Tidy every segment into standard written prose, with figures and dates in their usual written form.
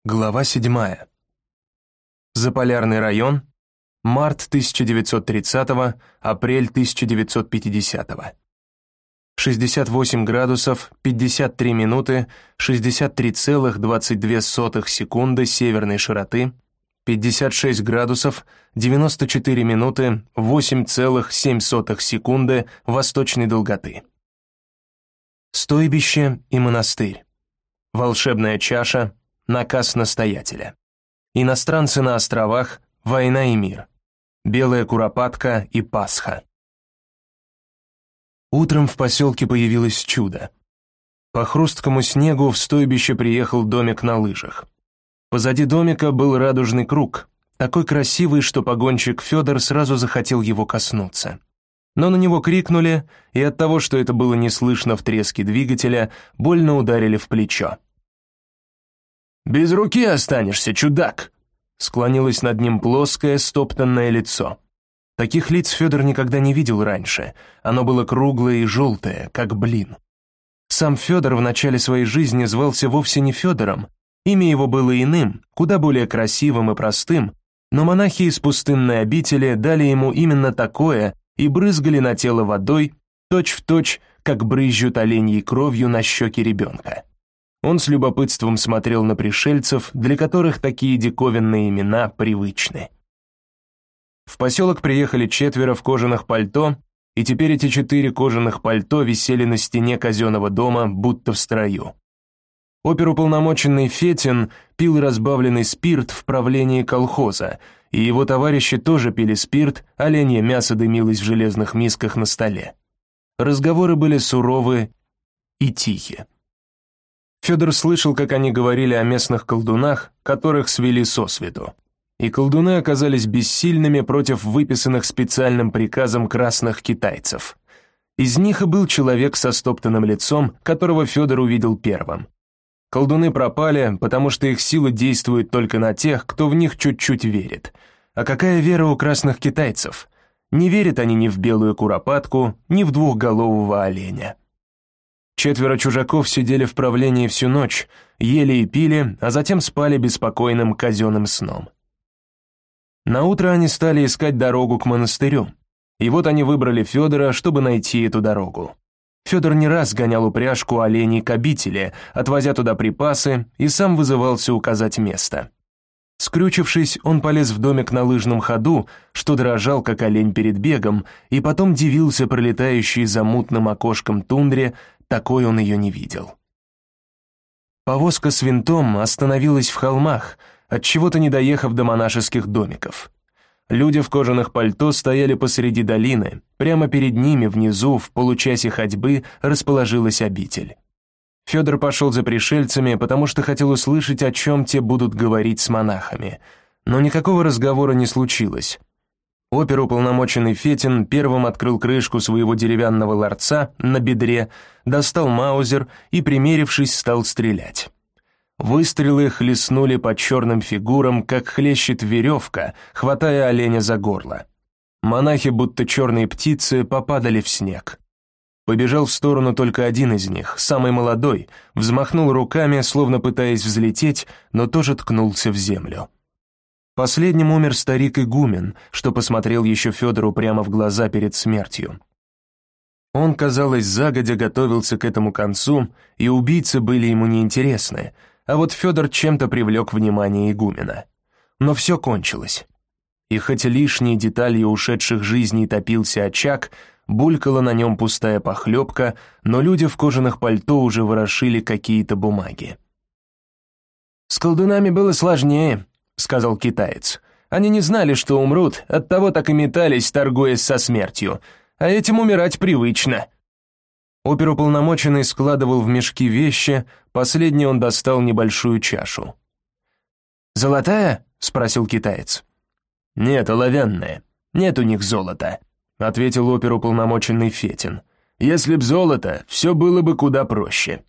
Глава 7. Заполярный район. Март 1930, апрель 1950. 68 градусов, 53 минуты, 63,22 секунды северной широты, 56 градусов, 94 минуты, 8,07 секунды восточной долготы. Стойбище и монастырь. Волшебная чаша. Наказ настоятеля. Иностранцы на островах, война и мир. Белая куропатка и Пасха. Утром в поселке появилось чудо. По хрусткому снегу в стойбище приехал домик на лыжах. Позади домика был радужный круг, такой красивый, что погонщик Федор сразу захотел его коснуться. Но на него крикнули, и от того, что это было не слышно в треске двигателя, больно ударили в плечо. «Без руки останешься, чудак!» Склонилось над ним плоское, стоптанное лицо. Таких лиц Федор никогда не видел раньше, оно было круглое и желтое, как блин. Сам Федор в начале своей жизни звался вовсе не Федором, имя его было иным, куда более красивым и простым, но монахи из пустынной обители дали ему именно такое и брызгали на тело водой, точь-в-точь, как брызжут оленьей кровью на щеки ребенка. Он с любопытством смотрел на пришельцев, для которых такие диковинные имена привычны. В поселок приехали 4 в кожаных пальто, и теперь эти 4 кожаных пальто висели на стене казенного дома, будто в строю. Оперуполномоченный Фетин пил разбавленный спирт в правлении колхоза, и его товарищи тоже пили спирт, оленье мясо дымилось в железных мисках на столе. Разговоры были суровы и тихие. Федор слышал, как они говорили о местных колдунах, которых свели сосвету. И колдуны оказались бессильными против выписанных специальным приказом красных китайцев. Из них и был человек со стоптанным лицом, которого Федор увидел первым. Колдуны пропали, потому что их сила действует только на тех, кто в них чуть-чуть верит. А какая вера у красных китайцев? Не верят они ни в белую куропатку, ни в двухголового оленя. 4 чужаков сидели в правлении всю ночь, ели и пили, а затем спали беспокойным казенным сном. Наутро они стали искать дорогу к монастырю, и вот они выбрали Федора, чтобы найти эту дорогу. Федор не раз гонял упряжку оленей к обители, отвозя туда припасы, и сам вызывался указать место. Скрючившись, он полез в домик на лыжном ходу, что дрожал, как олень перед бегом, и потом дивился пролетающей за мутным окошком тундре, такой он ее не видел. Повозка с винтом остановилась в холмах, отчего-то не доехав до монашеских домиков. Люди в кожаных пальто стояли посреди долины, прямо перед ними внизу в получасе ходьбы расположилась обитель. Федор пошел за пришельцами, потому что хотел услышать, о чем те будут говорить с монахами, но никакого разговора не случилось. Оперуполномоченный Фетин первым открыл крышку своего деревянного ларца на бедре, достал маузер и, примерившись, стал стрелять. Выстрелы хлестнули по черным фигурам, как хлещет веревка, хватая оленя за горло. Монахи, будто черные птицы, попадали в снег. Побежал в сторону только один из них, самый молодой, взмахнул руками, словно пытаясь взлететь, но тоже ткнулся в землю. Последним умер старик-игумен, что посмотрел еще Федору прямо в глаза перед смертью. Он, казалось, загодя готовился к этому концу, и убийцы были ему неинтересны, а вот Федор чем-то привлек внимание игумена. Но все кончилось. И хоть лишней деталью ушедших жизней топился очаг, булькала на нем пустая похлебка, но люди в кожаных пальто уже ворошили какие-то бумаги. «С колдунами было сложнее», — сказал китаец. «Они не знали, что умрут, оттого так и метались, торгуясь со смертью, а этим умирать привычно». Оперуполномоченный складывал в мешки вещи, последний он достал небольшую чашу. «Золотая?» — спросил китаец. «Нет, оловянная. Нет у них золота», — ответил оперуполномоченный Фетин. «Если б золото, все было бы куда проще».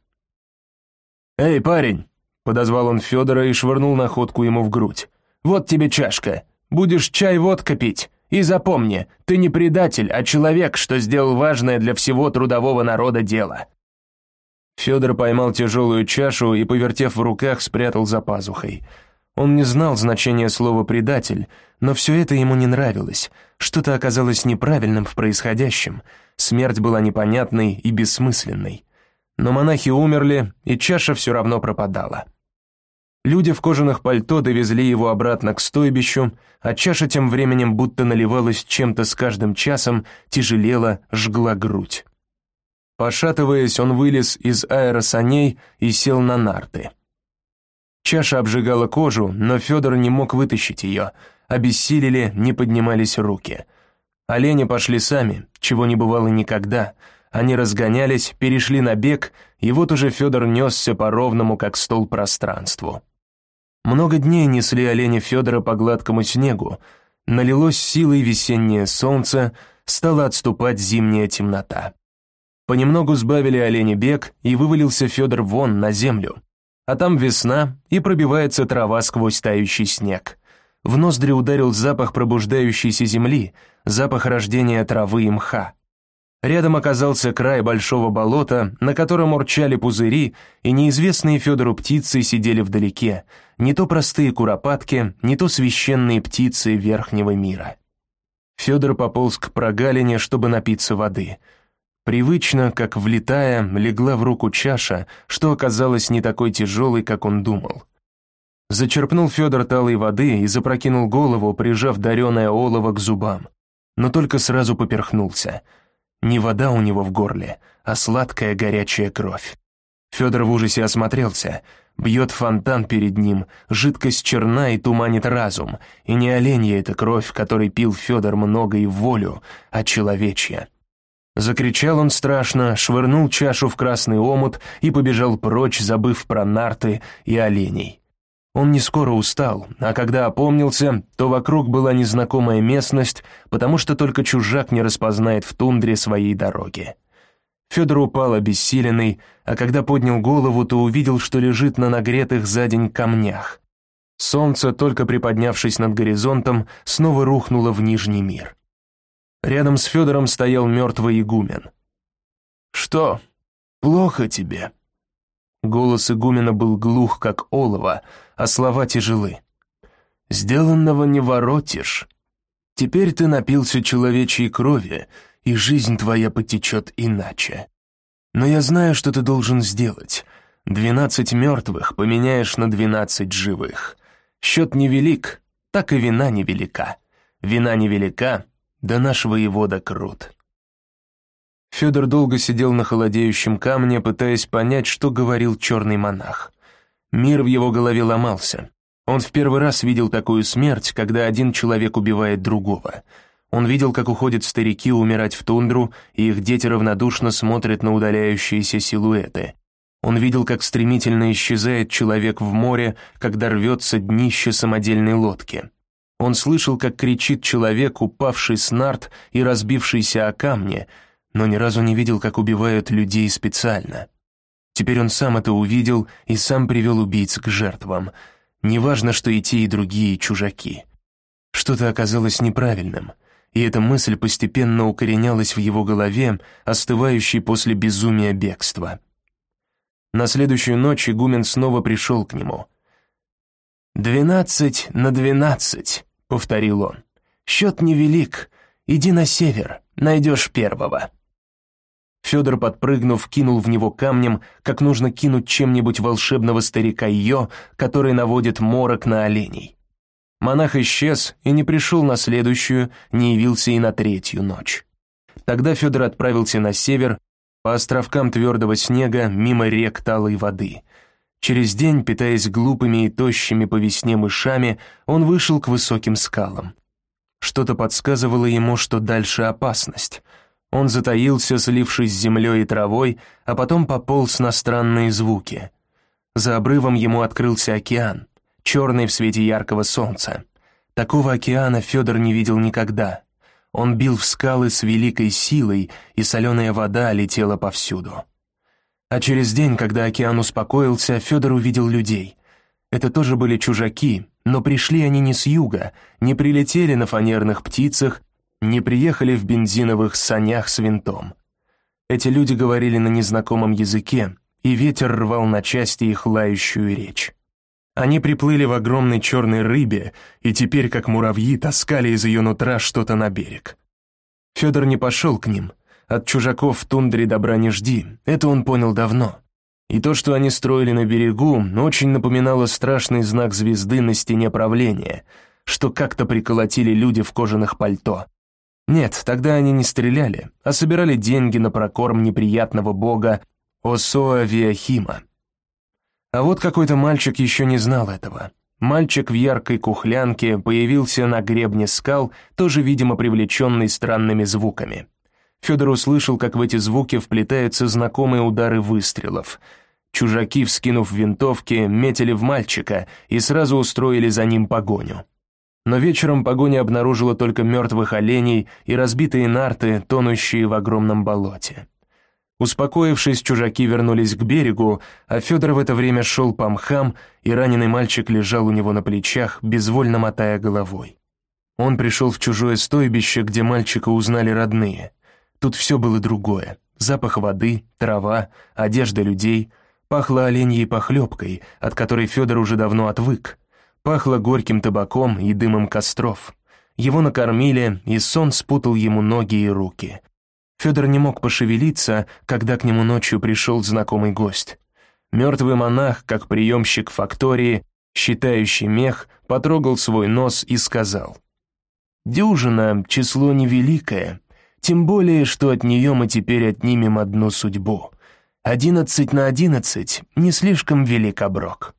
«Эй, парень!» — подозвал он Федора и швырнул находку ему в грудь. «Вот тебе чашка. Будешь чай-водка пить. И запомни, ты не предатель, а человек, что сделал важное для всего трудового народа дело». Федор поймал тяжелую чашу и, повертев в руках, спрятал за пазухой. Он не знал значения слова «предатель», но все это ему не нравилось, что-то оказалось неправильным в происходящем, смерть была непонятной и бессмысленной. Но монахи умерли, и чаша все равно пропадала. Люди в кожаных пальто довезли его обратно к стойбищу, а чаша тем временем будто наливалась чем-то с каждым часом, тяжелела, жгла грудь. Пошатываясь, он вылез из аэросаней и сел на нарты. Чаша обжигала кожу, но Федор не мог вытащить ее, обессилели, не поднимались руки. Олени пошли сами, чего не бывало никогда. Они разгонялись, перешли на бег, и вот уже Федор несся по ровному, как стол, пространству. Много дней несли олени Федора по гладкому снегу, налилось силой весеннее солнце, стала отступать зимняя темнота. Понемногу сбавили олени бег, и вывалился Федор вон, на землю. А там весна, и пробивается трава сквозь тающий снег. В ноздри ударил запах пробуждающейся земли, запах рождения травы и мха. Рядом оказался край большого болота, на котором урчали пузыри, и неизвестные Федору птицы сидели вдалеке, не то простые куропатки, не то священные птицы верхнего мира. Федор пополз к прогалине, чтобы напиться воды. Привычно, как влетая, легла в руку чаша, что оказалось не такой тяжелой, как он думал. Зачерпнул Федор талой воды и запрокинул голову, прижав дареное олово к зубам. Но только сразу поперхнулся. Не вода у него в горле, а сладкая горячая кровь. Федор в ужасе осмотрелся. Бьет фонтан перед ним, жидкость черна и туманит разум, и не оленья эта кровь, которой пил Федор много и в волю, а человечья. Закричал он страшно, швырнул чашу в красный омут и побежал прочь, забыв про нарты и оленей. Он не скоро устал, а когда опомнился, то вокруг была незнакомая местность, потому что только чужак не распознает в тундре своей дороги. Федор упал обессиленный, а когда поднял голову, то увидел, что лежит на нагретых за день камнях. Солнце, только приподнявшись над горизонтом, снова рухнуло в нижний мир. Рядом с Федором стоял мертвый игумен. «Что, плохо тебе?» Голос игумена был глух, как олово, а слова тяжелы. «Сделанного не воротишь. Теперь ты напился человечьей крови, и жизнь твоя потечет иначе. Но я знаю, что ты должен сделать. 12 мертвых поменяешь на 12 живых. Счет невелик, так и вина невелика. Вина невелика, да наш воевода крут». Федор долго сидел на холодеющем камне, пытаясь понять, что говорил черный монах. Мир в его голове ломался. Он в первый раз видел такую смерть, когда один человек убивает другого. Он видел, как уходят старики умирать в тундру, и их дети равнодушно смотрят на удаляющиеся силуэты. Он видел, как стремительно исчезает человек в море, когда рвется днище самодельной лодки. Он слышал, как кричит человек, упавший с нарт и разбившийся о камни, но ни разу не видел, как убивают людей специально. Теперь он сам это увидел и сам привел убийц к жертвам. Неважно, что и те, и другие чужаки. Что-то оказалось неправильным, и эта мысль постепенно укоренялась в его голове, остывающей после безумия бегства. На следующую ночь игумен снова пришел к нему. 12 на 12, — повторил он. «Счет невелик. Иди на север, найдешь первого». Федор, подпрыгнув, кинул в него камнем, как нужно кинуть чем-нибудь волшебного старика Йо, который наводит морок на оленей. Монах исчез и не пришел на следующую, не явился и на третью ночь. Тогда Федор отправился на север, по островкам твердого снега, мимо рек талой воды. Через день, питаясь глупыми и тощими по весне мышами, он вышел к высоким скалам. Что-то подсказывало ему, что дальше опасность. Он затаился, слившись с землей и травой, а потом пополз на странные звуки. За обрывом ему открылся океан, черный в свете яркого солнца. Такого океана Федор не видел никогда. Он бил в скалы с великой силой, и соленая вода летела повсюду. А через день, когда океан успокоился, Федор увидел людей. Это тоже были чужаки, но пришли они не с юга, не прилетели на фанерных птицах, не приехали в бензиновых санях с винтом. Эти люди говорили на незнакомом языке, и ветер рвал на части их лающую речь. Они приплыли в огромной черной рыбе и теперь, как муравьи, таскали из ее нутра что-то на берег. Федор не пошел к ним. От чужаков в тундре добра не жди, это он понял давно. И то, что они строили на берегу, очень напоминало страшный знак звезды на стене правления, что как-то приколотили люди в кожаных пальто. Нет, тогда они не стреляли, а собирали деньги на прокорм неприятного бога Осоа-Виахима. А вот какой-то мальчик еще не знал этого. Мальчик в яркой кухлянке появился на гребне скал, тоже, видимо, привлеченный странными звуками. Федор услышал, как в эти звуки вплетаются знакомые удары выстрелов. Чужаки, вскинув винтовки, метили в мальчика и сразу устроили за ним погоню. Но вечером погоня обнаружила только мертвых оленей и разбитые нарты, тонущие в огромном болоте. Успокоившись, чужаки вернулись к берегу, а Федор в это время шел по мхам, и раненый мальчик лежал у него на плечах, безвольно мотая головой. Он пришел в чужое стойбище, где мальчика узнали родные. Тут все было другое. Запах воды, трава, одежда людей. Пахло оленьей похлебкой, от которой Федор уже давно отвык. Пахло горьким табаком и дымом костров. Его накормили, и сон спутал ему ноги и руки. Федор не мог пошевелиться, когда к нему ночью пришел знакомый гость. Мертвый монах, как приемщик фактории, считающий мех, потрогал свой нос и сказал: «Дюжина — число невеликое, тем более, что от нее мы теперь отнимем одну судьбу. 11 на 11 — не слишком велик оброк».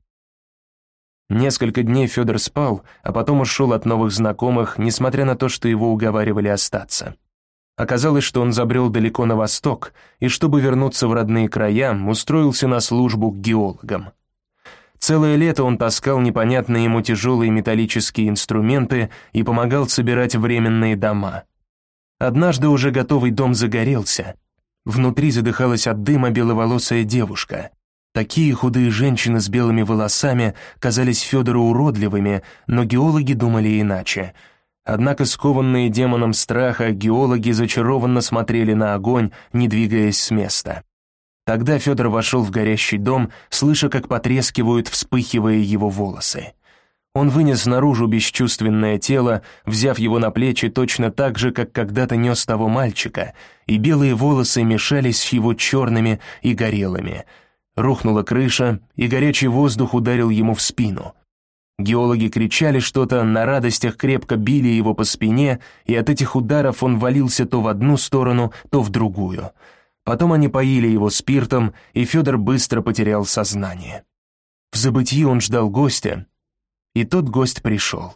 Несколько дней Федор спал, а потом ушел от новых знакомых, несмотря на то, что его уговаривали остаться. Оказалось, что он забрел далеко на восток, и чтобы вернуться в родные края, устроился на службу к геологам. Целое лето он таскал непонятные ему тяжелые металлические инструменты и помогал собирать временные дома. Однажды уже готовый дом загорелся. Внутри задыхалась от дыма беловолосая девушка. Такие худые женщины с белыми волосами казались Федору уродливыми, но геологи думали иначе. Однако скованные демоном страха геологи зачарованно смотрели на огонь, не двигаясь с места. Тогда Федор вошел в горящий дом, слыша, как потрескивают, вспыхивая его волосы. Он вынес наружу бесчувственное тело, взяв его на плечи точно так же, как когда-то нес того мальчика, и белые волосы мешались с его черными и горелыми. Рухнула крыша, и горячий воздух ударил ему в спину. Геологи кричали что-то, на радостях крепко били его по спине, и от этих ударов он валился то в одну сторону, то в другую. Потом они поили его спиртом, и Федор быстро потерял сознание. В забытьи он ждал гостя, и тот гость пришел.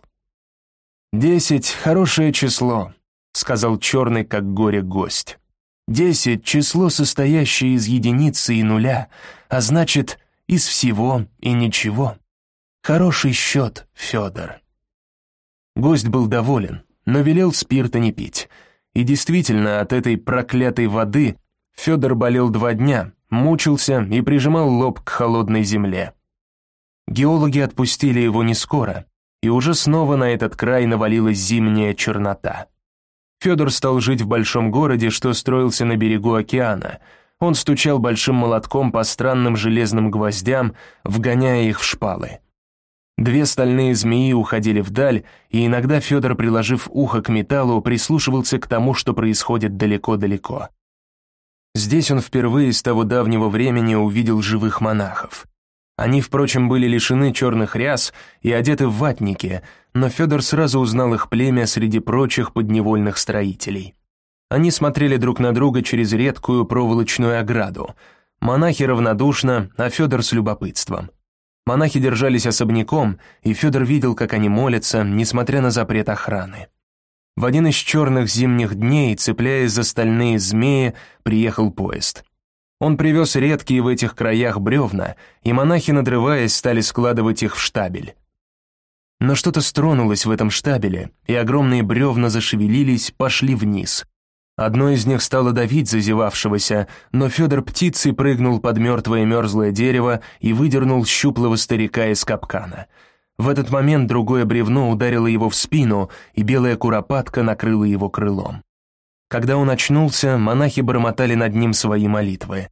10 — хорошее число», — сказал черный, как горе, гость. 10 — число, состоящее из единицы и нуля, а значит, из всего и ничего. Хороший счет, Федор». Гость был доволен, но велел спирта не пить. И действительно, от этой проклятой воды Федор болел 2 дня, мучился и прижимал лоб к холодной земле. Геологи отпустили его не скоро, и уже снова на этот край навалилась зимняя чернота. Федор стал жить в большом городе, что строился на берегу океана. Он стучал большим молотком по странным железным гвоздям, вгоняя их в шпалы. 2 стальные змеи уходили вдаль, и иногда Федор, приложив ухо к металлу, прислушивался к тому, что происходит далеко-далеко. Здесь он впервые с того давнего времени увидел живых монахов. Они, впрочем, были лишены черных ряс и одеты в ватники, но Федор сразу узнал их племя среди прочих подневольных строителей. Они смотрели друг на друга через редкую проволочную ограду. Монахи равнодушно, а Федор с любопытством. Монахи держались особняком, и Федор видел, как они молятся, несмотря на запрет охраны. В один из черных зимних дней, цепляясь за стальные змеи, приехал поезд. Он привез редкие в этих краях бревна, и монахи, надрываясь, стали складывать их в штабель. Но что-то стронулось в этом штабеле, и огромные бревна зашевелились, пошли вниз. Одно из них стало давить зазевавшегося, но Федор птицей прыгнул под мертвое мерзлое дерево и выдернул щуплого старика из капкана. В этот момент другое бревно ударило его в спину, и белая куропатка накрыла его крылом. Когда он очнулся, монахи бормотали над ним свои молитвы.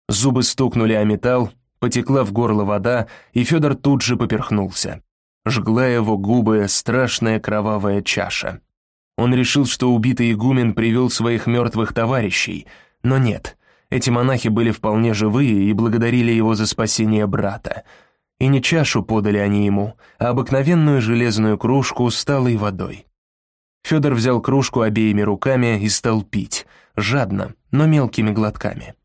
Зубы стукнули о металл, потекла в горло вода, и Федор тут же поперхнулся. Жгла его губы страшная кровавая чаша. Он решил, что убитый игумен привел своих мертвых товарищей, но нет, эти монахи были вполне живые и благодарили его за спасение брата. И не чашу подали они ему, а обыкновенную железную кружку с талой водой. Федор взял кружку обеими руками и стал пить, жадно, но мелкими глотками.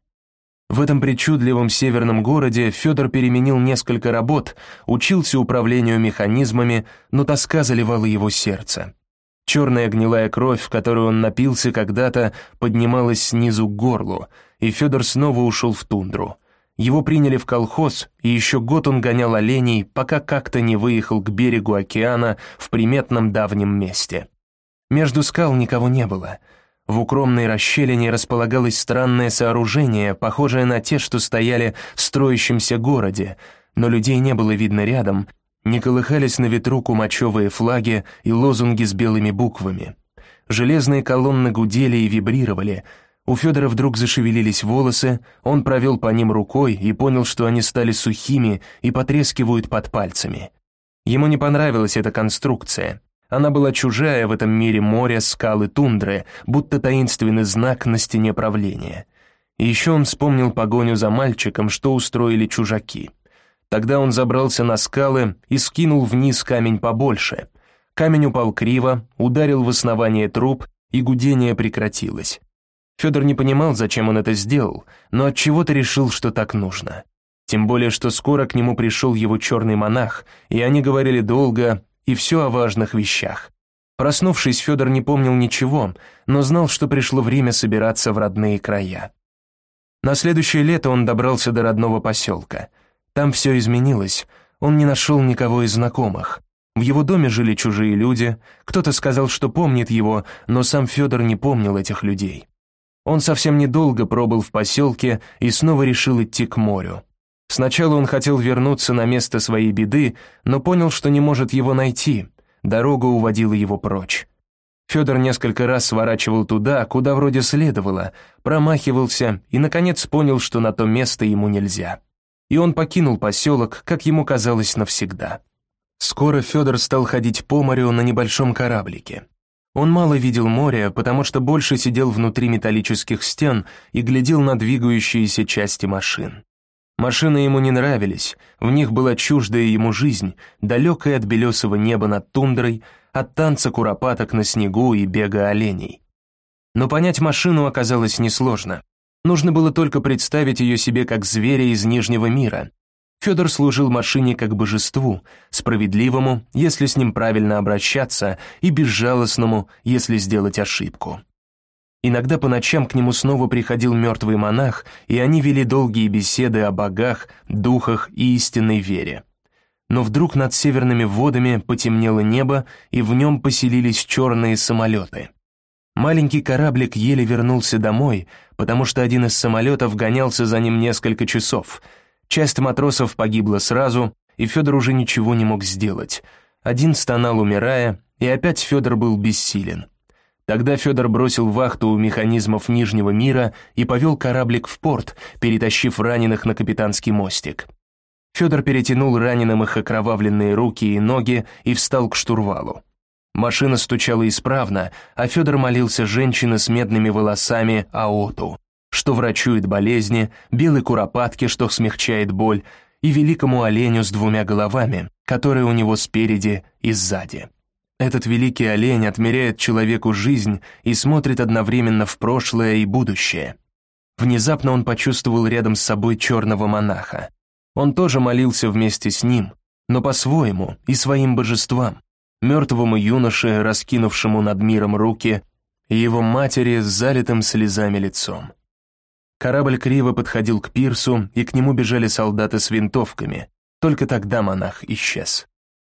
В этом причудливом северном городе Федор переменил несколько работ, учился управлению механизмами, но тоска заливала его сердце. Черная гнилая кровь, в которую он напился когда-то, поднималась снизу к горлу, и Федор снова ушел в тундру. Его приняли в колхоз, и еще год он гонял оленей, пока как-то не выехал к берегу океана в приметном давнем месте. Между скал никого не было. В укромной расщелине располагалось странное сооружение, похожее на те, что стояли в строящемся городе, но людей не было видно рядом, не колыхались на ветру кумачевые флаги и лозунги с белыми буквами. Железные колонны гудели и вибрировали. У Федора вдруг зашевелились волосы, он провел по ним рукой и понял, что они стали сухими и потрескивают под пальцами. Ему не понравилась эта конструкция. Она была чужая в этом мире моря, скал и тундры, будто таинственный знак на стене правления. И еще он вспомнил погоню за мальчиком, что устроили чужаки. Тогда он забрался на скалы и скинул вниз камень побольше. Камень упал криво, ударил в основание труб, и гудение прекратилось. Федор не понимал, зачем он это сделал, но отчего-то решил, что так нужно. Тем более, что скоро к нему пришел его черный монах, и они говорили долго и все о важных вещах. Проснувшись, Федор не помнил ничего, но знал, что пришло время собираться в родные края. На следующее лето он добрался до родного поселка. Там все изменилось, он не нашел никого из знакомых. В его доме жили чужие люди, кто-то сказал, что помнит его, но сам Федор не помнил этих людей. Он совсем недолго пробыл в поселке и снова решил идти к морю. Сначала он хотел вернуться на место своей беды, но понял, что не может его найти, дорога уводила его прочь. Федор несколько раз сворачивал туда, куда вроде следовало, промахивался и, наконец, понял, что на то место ему нельзя. И он покинул поселок, как ему казалось, навсегда. Скоро Федор стал ходить по морю на небольшом кораблике. Он мало видел море, потому что больше сидел внутри металлических стен и глядел на двигающиеся части машин. Машины ему не нравились, в них была чуждая ему жизнь, далекая от белесого неба над тундрой, от танца куропаток на снегу и бега оленей. Но понять машину оказалось несложно. Нужно было только представить ее себе как зверя из Нижнего мира. Федор служил машине как божеству, справедливому, если с ним правильно обращаться, и безжалостному, если сделать ошибку. Иногда по ночам к нему снова приходил мертвый монах, и они вели долгие беседы о богах, духах и истинной вере. Но вдруг над северными водами потемнело небо, и в нем поселились черные самолеты. Маленький кораблик еле вернулся домой, потому что один из самолетов гонялся за ним несколько часов. Часть матросов погибла сразу, и Федор уже ничего не мог сделать. Один стонал, умирая, и опять Федор был бессилен. Тогда Федор бросил вахту у механизмов Нижнего мира и повел кораблик в порт, перетащив раненых на капитанский мостик. Федор перетянул раненым их окровавленные руки и ноги и встал к штурвалу. Машина стучала исправно, а Федор молился женщине с медными волосами Аоту, что врачует болезни, белой куропатке, что смягчает боль, и великому оленю с двумя головами, которые у него спереди и сзади. Этот великий олень отмеряет человеку жизнь и смотрит одновременно в прошлое и будущее. Внезапно он почувствовал рядом с собой черного монаха. Он тоже молился вместе с ним, но по-своему и своим божествам, мертвому юноше, раскинувшему над миром руки, и его матери с залитым слезами лицом. Корабль криво подходил к пирсу, и к нему бежали солдаты с винтовками. Только тогда монах исчез.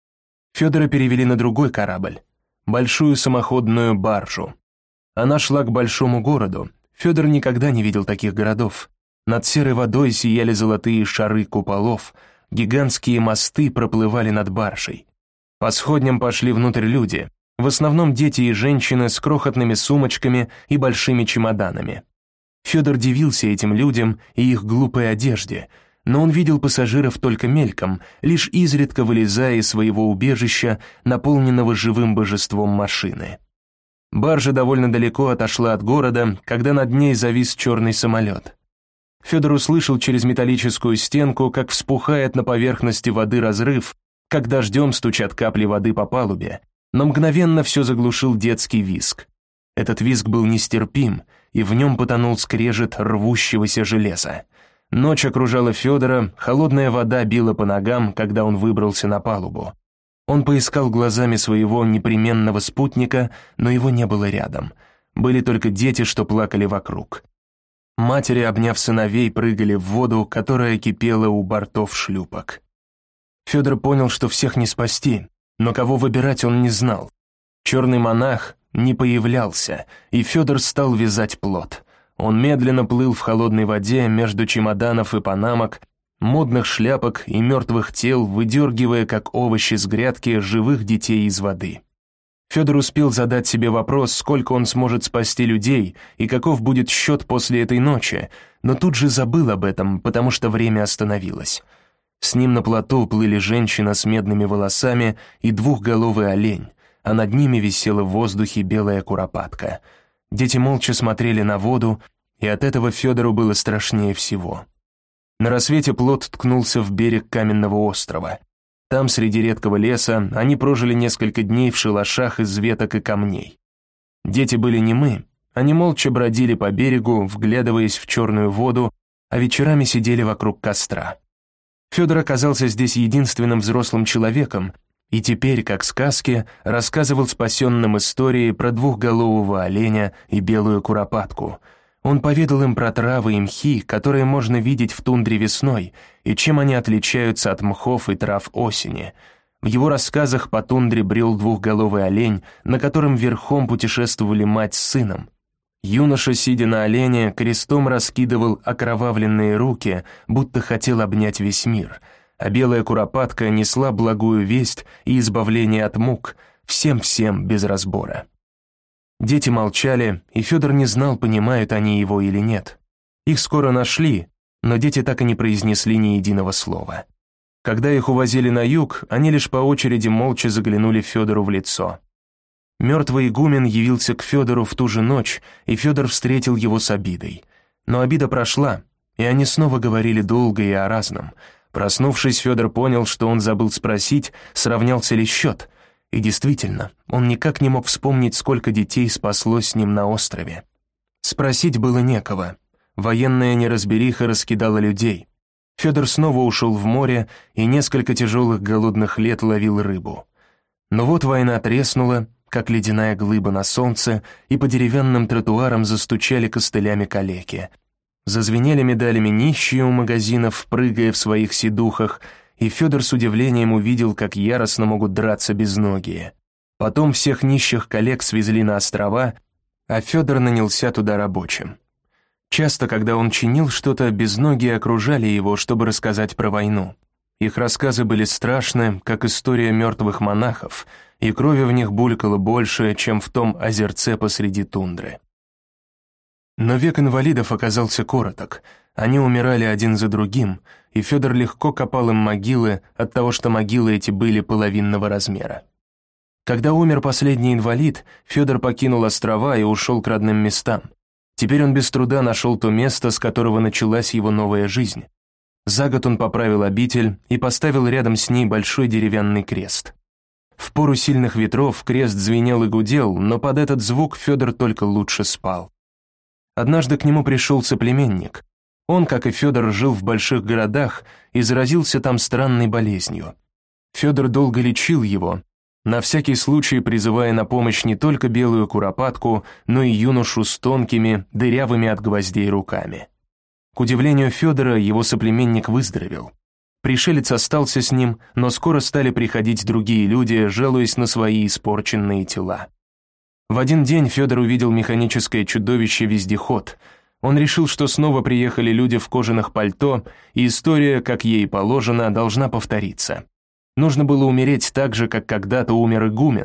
Федора перевели на другой корабль, большую самоходную баржу. Она шла к большому городу. Федор никогда не видел таких городов. Над серой водой сияли золотые шары куполов, гигантские мосты проплывали над баржей. По сходням пошли внутрь люди, в основном дети и женщины с крохотными сумочками и большими чемоданами. Федор дивился этим людям и их глупой одежде, но он видел пассажиров только мельком, лишь изредка вылезая из своего убежища, наполненного живым божеством машины. Баржа довольно далеко отошла от города, когда над ней завис черный самолет. Федор услышал через металлическую стенку, как вспухает на поверхности воды разрыв, как дождем стучат капли воды по палубе, но мгновенно все заглушил детский визг. Этот визг был нестерпим, и в нем потонул скрежет рвущегося железа. Ночь окружала Федора, холодная вода била по ногам, когда он выбрался на палубу. Он поискал глазами своего непременного спутника, но его не было рядом. Были только дети, что плакали вокруг. Матери, обняв сыновей, прыгали в воду, которая кипела у бортов шлюпок. Федор понял, что всех не спасти, но кого выбирать он не знал. Черный монах не появлялся, и Федор стал вязать плот. Он медленно плыл в холодной воде между чемоданов и панамок, модных шляпок и мертвых тел, выдергивая, как овощи с грядки, живых детей из воды. Федор успел задать себе вопрос, сколько он сможет спасти людей и каков будет счет после этой ночи, но тут же забыл об этом, потому что время остановилось. С ним на плоту плыли женщина с медными волосами и двухголовый олень, а над ними висела в воздухе белая куропатка. Дети молча смотрели на воду, и от этого Федору было страшнее всего. На рассвете плот ткнулся в берег каменного острова. Там, среди редкого леса, они прожили несколько дней в шалашах из веток и камней. Дети были немы, они молча бродили по берегу, вглядываясь в черную воду, а вечерами сидели вокруг костра. Федор оказался здесь единственным взрослым человеком, и теперь, как в сказке, рассказывал спасенным истории про двухголового оленя и белую куропатку. Он поведал им про травы и мхи, которые можно видеть в тундре весной, и чем они отличаются от мхов и трав осени. В его рассказах по тундре брел двухголовый олень, на котором верхом путешествовали мать с сыном. Юноша, сидя на олене, крестом раскидывал окровавленные руки, будто хотел обнять весь мир, а белая куропатка несла благую весть и избавление от мук, всем-всем без разбора. Дети молчали, и Федор не знал, понимают они его или нет. Их скоро нашли, но дети так и не произнесли ни единого слова. Когда их увозили на юг, они лишь по очереди молча заглянули Федору в лицо. Мертвый игумен явился к Федору в ту же ночь, и Федор встретил его с обидой. Но обида прошла, и они снова говорили долго и о разном. Проснувшись, Федор понял, что он забыл спросить, сравнялся ли счет. И действительно, он никак не мог вспомнить, сколько детей спаслось с ним на острове. Спросить было некого. Военная неразбериха раскидала людей. Федор снова ушел в море и несколько тяжелых голодных лет ловил рыбу. Но вот война треснула, как ледяная глыба на солнце, и по деревянным тротуарам застучали костылями калеки. Зазвенели медалями нищие у магазинов, прыгая в своих сидухах, и Федор с удивлением увидел, как яростно могут драться безногие. Потом всех нищих коллег свезли на острова, а Федор нанялся туда рабочим. Часто, когда он чинил что-то, безногие окружали его, чтобы рассказать про войну. Их рассказы были страшны, как история мертвых монахов, и крови в них булькало больше, чем в том озерце посреди тундры. Но век инвалидов оказался короток, они умирали один за другим, и Федор легко копал им могилы от того, что могилы эти были половинного размера. Когда умер последний инвалид, Федор покинул острова и ушел к родным местам. Теперь он без труда нашел то место, с которого началась его новая жизнь. За год он поправил обитель и поставил рядом с ней большой деревянный крест. В пору сильных ветров крест звенел и гудел, но под этот звук Федор только лучше спал. Однажды к нему пришел соплеменник. Он, как и Федор, жил в больших городах и заразился там странной болезнью. Федор долго лечил его, на всякий случай призывая на помощь не только белую куропатку, но и юношу с тонкими, дырявыми от гвоздей руками. К удивлению Федора, его соплеменник выздоровел. Пришелец остался с ним, но скоро стали приходить другие люди, жалуясь на свои испорченные тела. В один день Федор увидел механическое чудовище-вездеход. Он решил, что снова приехали люди в кожаных пальто, и история, как ей положено, должна повториться. Нужно было умереть так же, как когда-то умер игумен,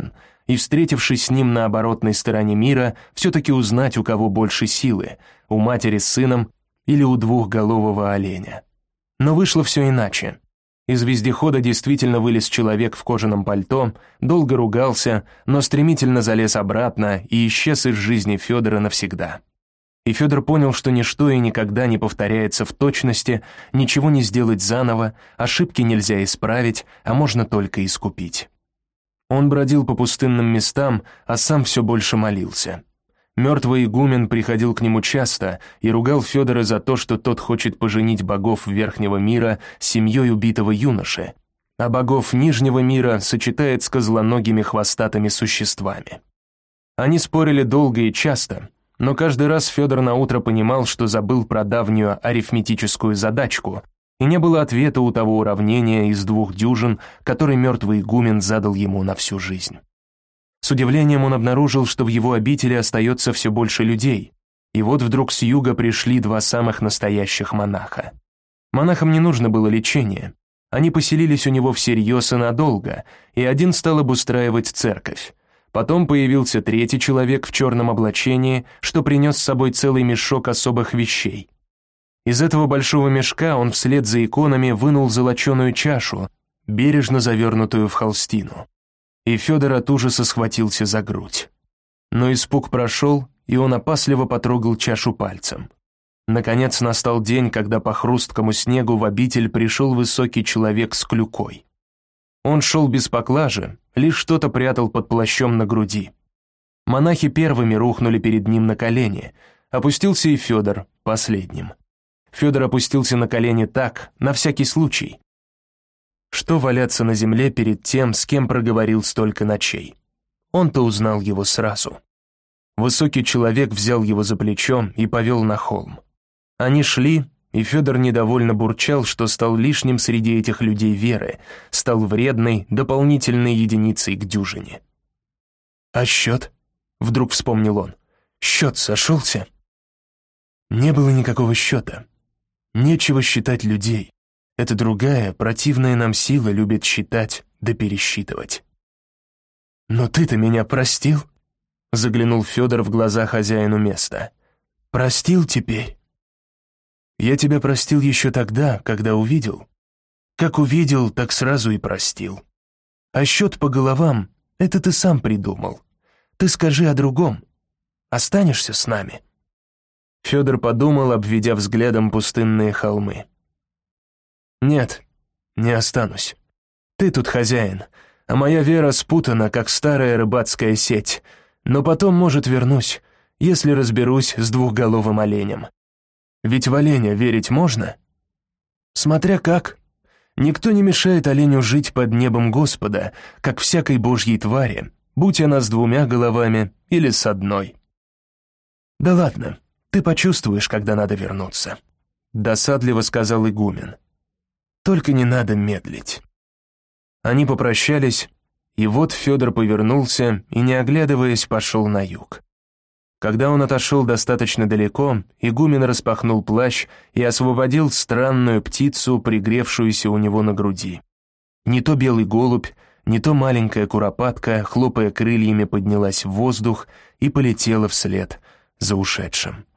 и, встретившись с ним на оборотной стороне мира, все-таки узнать, у кого больше силы, у матери с сыном или у двухголового оленя. Но вышло все иначе. Из вездехода действительно вылез человек в кожаном пальто, долго ругался, но стремительно залез обратно и исчез из жизни Федора навсегда. И Федор понял, что ничто и никогда не повторяется в точности, ничего не сделать заново, ошибки нельзя исправить, а можно только искупить. Он бродил по пустынным местам, а сам все больше молился. Мертвый игумен приходил к нему часто и ругал Федора за то, что тот хочет поженить богов Верхнего мира с семьей убитого юноши, а богов Нижнего мира сочетает с козлоногими хвостатыми существами. Они спорили долго и часто, но каждый раз Федор наутро понимал, что забыл про давнюю арифметическую задачку, и не было ответа у того уравнения из 2 дюжин, который мертвый игумен задал ему на всю жизнь. С удивлением он обнаружил, что в его обители остается все больше людей, и вот вдруг с юга пришли 2 самых настоящих монаха. Монахам не нужно было лечение, они поселились у него всерьез и надолго, и один стал обустраивать церковь. Потом появился 3-й человек в черном облачении, что принес с собой целый мешок особых вещей. Из этого большого мешка он вслед за иконами вынул золоченую чашу, бережно завернутую в холстину. И Федор от ужаса схватился за грудь. Но испуг прошел, и он опасливо потрогал чашу пальцем. Наконец настал день, когда по хрусткому снегу в обитель пришел высокий человек с клюкой. Он шел без поклажи, лишь что-то прятал под плащом на груди. Монахи первыми рухнули перед ним на колени, опустился и Федор последним. Федор опустился на колени так, на всякий случай. Что валяться на земле перед тем, с кем проговорил столько ночей? Он-то узнал его сразу. Высокий человек взял его за плечо и повел на холм. Они шли, и Федор недовольно бурчал, что стал лишним среди этих людей веры, стал вредной, дополнительной единицей к дюжине. «А счет?» — вдруг вспомнил он. «Счет сошелся?» Не было никакого счета. Нечего считать людей. Эта другая, противная нам сила любит считать да пересчитывать. «Но ты-то меня простил?» — заглянул Федор в глаза хозяину места. «Простил теперь?» «Я тебя простил еще тогда, когда увидел. Как увидел, так сразу и простил. А счет по головам — это ты сам придумал. Ты скажи о другом. Останешься с нами?» Федор подумал, обведя взглядом пустынные холмы. «Нет, не останусь. Ты тут хозяин, а моя вера спутана, как старая рыбацкая сеть. Но потом, может, вернусь, если разберусь с двухголовым оленем. Ведь в оленя верить можно? Смотря как. Никто не мешает оленю жить под небом Господа, как всякой божьей твари, будь она с 2 головами или с 1. Да ладно, ты почувствуешь, когда надо вернуться», — досадливо сказал игумен. «Только не надо медлить». Они попрощались, и вот Федор повернулся и, не оглядываясь, пошел на юг. Когда он отошел достаточно далеко, игумен распахнул плащ и освободил странную птицу, пригревшуюся у него на груди. Не то белый голубь, не то маленькая куропатка, хлопая крыльями, поднялась в воздух и полетела вслед за ушедшим.